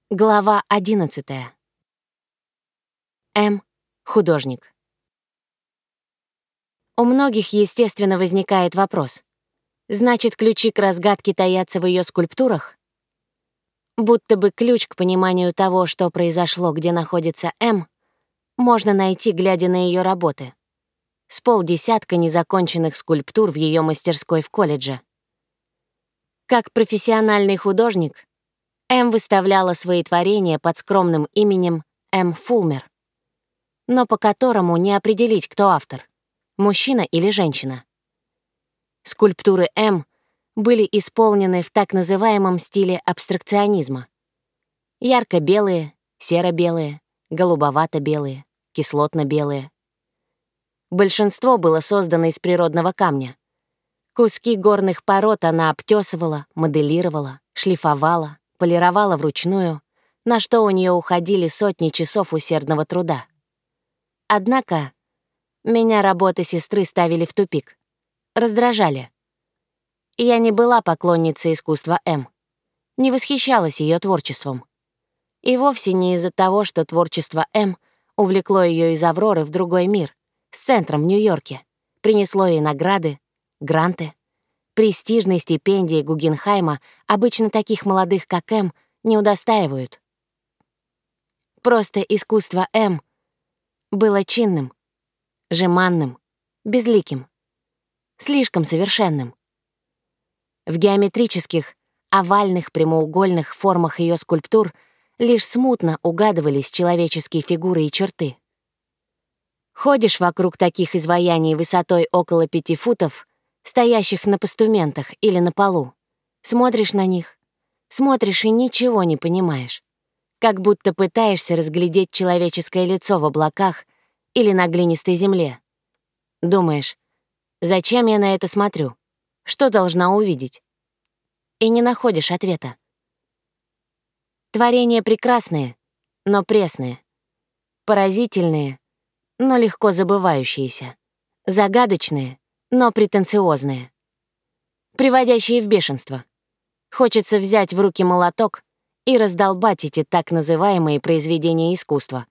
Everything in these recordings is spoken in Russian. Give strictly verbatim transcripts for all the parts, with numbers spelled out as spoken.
Глава одиннадцатая. М. Художник. У многих, естественно, возникает вопрос. Значит, ключи к разгадке таятся в ее скульптурах? Будто бы ключ к пониманию того, что произошло, где находится М, можно найти, глядя на ее работы. С полдесятка незаконченных скульптур в ее мастерской в колледже. Как профессиональный художник, М выставляла свои творения под скромным именем М. Фулмер, но по которому не определить, кто автор — мужчина или женщина. Скульптуры М были исполнены в так называемом стиле абстракционизма. Ярко-белые, серо-белые, голубовато-белые, кислотно-белые. Большинство было создано из природного камня. Куски горных пород она обтесывала, моделировала, шлифовала, полировала вручную, на что у нее уходили сотни часов усердного труда. Однако меня работы сестры ставили в тупик, раздражали. Я не была поклонницей искусства М, не восхищалась ее творчеством. И вовсе не из-за того, что творчество М увлекло ее из Авроры в другой мир, с центром в Нью-Йорке, принесло ей награды, гранты. Престижной стипендии Гугенхайма обычно таких молодых, как М, не удостаивают. Просто искусство М было чинным, жеманным, безликим, слишком совершенным. В геометрических, овальных, прямоугольных формах ее скульптур лишь смутно угадывались человеческие фигуры и черты. Ходишь вокруг таких изваяний высотой около пяти футов, стоящих на постаментах или на полу, смотришь на них, смотришь и ничего не понимаешь, как будто пытаешься разглядеть человеческое лицо в облаках или на глинистой земле. Думаешь, зачем я на это смотрю? Что должна увидеть? И не находишь ответа. Творения прекрасные, но пресные. Поразительные, но легко забывающиеся. Загадочные, но претенциозные. Приводящие в бешенство. Хочется взять в руки молоток и раздолбать эти так называемые произведения искусства.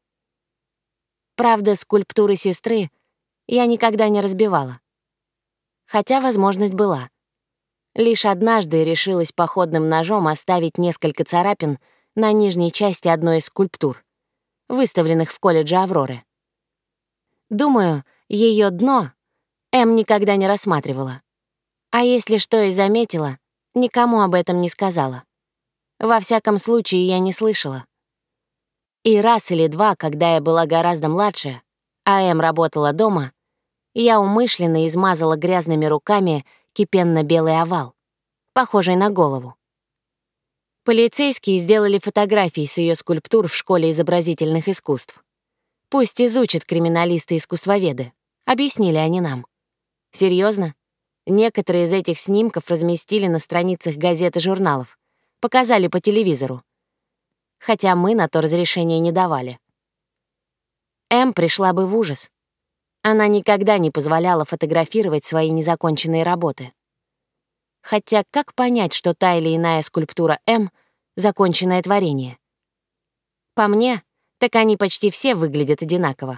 Правда, скульптуры сестры я никогда не разбивала. Хотя возможность была. Лишь однажды решилась походным ножом оставить несколько царапин на нижней части одной из скульптур, выставленных в колледже Авроры. Думаю, ее дно М никогда не рассматривала. А если что и заметила, никому об этом не сказала. Во всяком случае, я не слышала. И раз или два, когда я была гораздо младше, а М работала дома, я умышленно измазала грязными руками кипенно-белый овал, похожий на голову. Полицейские сделали фотографии с ее скульптур в школе изобразительных искусств. Пусть изучат криминалисты-искусствоведы, объяснили они нам. Серьезно? Некоторые из этих снимков разместили на страницах газет и журналов, показали по телевизору. Хотя мы на то разрешения не давали. М пришла бы в ужас. Она никогда не позволяла фотографировать свои незаконченные работы. Хотя как понять, что та или иная скульптура М — законченное творение? По мне, так они почти все выглядят одинаково.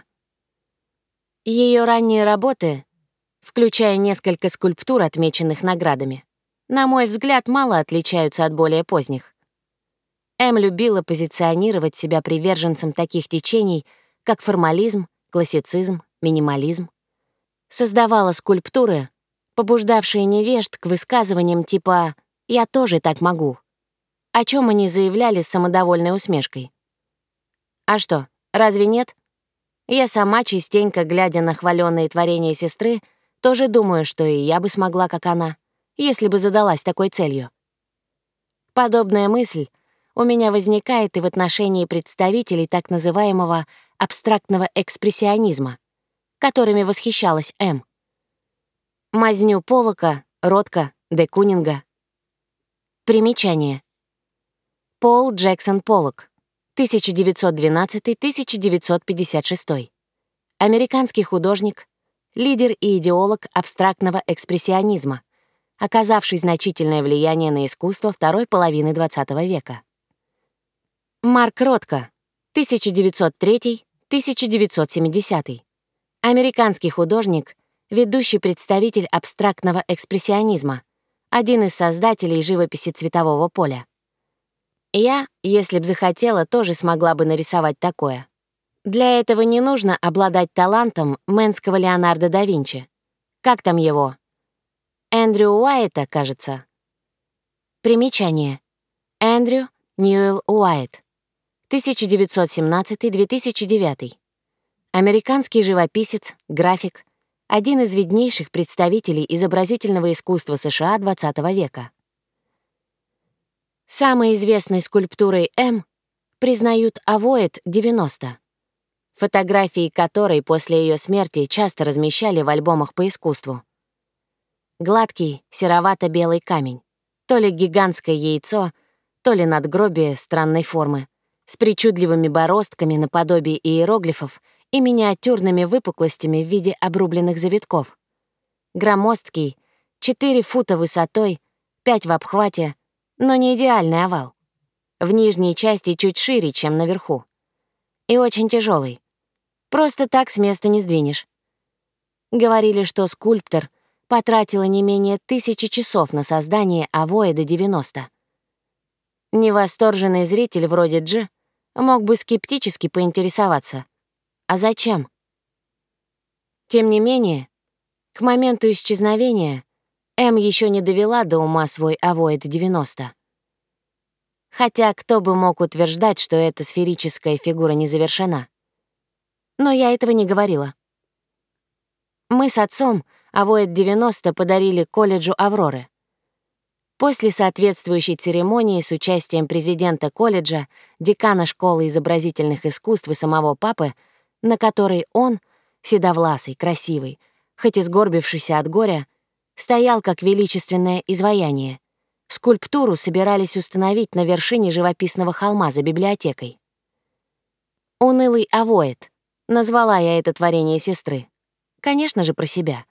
Ее ранние работы, включая несколько скульптур, отмеченных наградами, на мой взгляд, мало отличаются от более поздних. М любила позиционировать себя приверженцем таких течений, как формализм, классицизм, минимализм. Создавала скульптуры, побуждавшие невежд к высказываниям типа «я тоже так могу», о чем они заявляли с самодовольной усмешкой. А что, разве нет? Я сама, частенько глядя на хваленные творения сестры, тоже думаю, что и я бы смогла, как она, если бы задалась такой целью. Подобная мысль у меня возникает и в отношении представителей так называемого абстрактного экспрессионизма, которыми восхищалась М. Мазню Поллока, Ротко, де Кунинга. Примечание. Пол Джексон Поллок, тысяча девятьсот двенадцатый — тысяча девятьсот пятьдесят шестой. Американский художник, лидер и идеолог абстрактного экспрессионизма, оказавший значительное влияние на искусство второй половины двадцатого века. Марк Ротко, тысяча девятьсот третий — тысяча девятьсот семидесятый. Американский художник, ведущий представитель абстрактного экспрессионизма, один из создателей живописи цветового поля. Я, если б захотела, тоже смогла бы нарисовать такое. Для этого не нужно обладать талантом мэнского Леонардо да Винчи. Как там его? Эндрю Уайта, кажется. Примечание. Эндрю Ньюэлл Уайт. тысяча девятьсот семнадцатый — две тысячи девятый. Американский живописец, график, один из виднейших представителей изобразительного искусства США двадцатого века. Самой известной скульптурой М признают Авоет девяносто, фотографии которой после ее смерти часто размещали в альбомах по искусству. Гладкий, серовато-белый камень, то ли гигантское яйцо, то ли надгробие странной формы, с причудливыми бороздками наподобие иероглифов и миниатюрными выпуклостями в виде обрубленных завитков. Громоздкий, четыре фута высотой, пять в обхвате, но не идеальный овал. В нижней части чуть шире, чем наверху. И очень тяжелый. Просто так с места не сдвинешь. Говорили, что скульптор потратила не менее тысячи часов на создание Авоэда девяносто. Невосторженный зритель вроде Дж мог бы скептически поинтересоваться: а зачем? Тем не менее, к моменту исчезновения М еще не довела до ума свой Авоэд девяносто. Хотя кто бы мог утверждать, что эта сферическая фигура не завершена? Но я этого не говорила. Мы с отцом Авоэд девяносто подарили колледжу Авроры. После соответствующей церемонии с участием президента колледжа, декана школы изобразительных искусств и самого папы, на которой он, седовласый, красивый, хоть и сгорбившийся от горя, стоял как величественное изваяние, скульптуру собирались установить на вершине живописного холма за библиотекой. «Унылый Авоэд» — назвала я это творение сестры. Конечно же, про себя.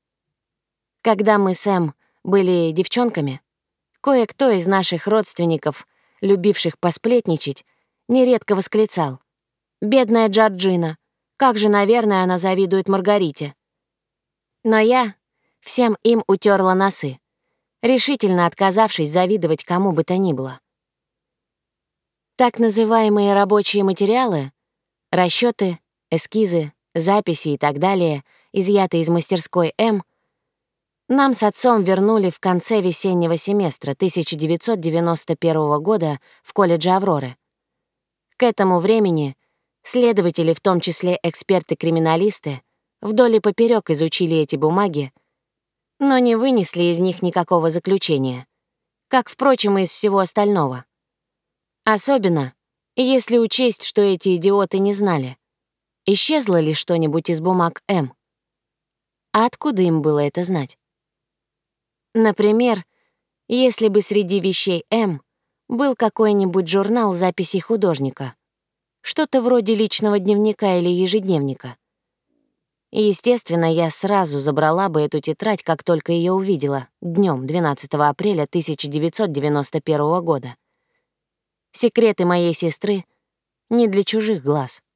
Когда мы с Эм были девчонками, кое-кто из наших родственников, любивших посплетничать, нередко восклицал: «Бедная Джорджина, как же, наверное, она завидует Маргарите». Но я всем им утерла носы, решительно отказавшись завидовать кому бы то ни было. Так называемые рабочие материалы, расчеты, эскизы, записи и так далее, изъятые из мастерской М, нам с отцом вернули в конце весеннего семестра тысяча девятьсот девяносто первого года в колледже Авроры. К этому времени следователи, в том числе эксперты-криминалисты, вдоль и поперёк изучили эти бумаги, но не вынесли из них никакого заключения, как, впрочем, и из всего остального. Особенно, если учесть, что эти идиоты не знали, исчезло ли что-нибудь из бумаг М. А откуда им было это знать? Например, если бы среди вещей М был какой-нибудь журнал записей художника, что-то вроде личного дневника или ежедневника. Естественно, я сразу забрала бы эту тетрадь, как только ее увидела, днем двенадцатого апреля тысяча девятьсот девяносто первого года. Секреты моей сестры не для чужих глаз.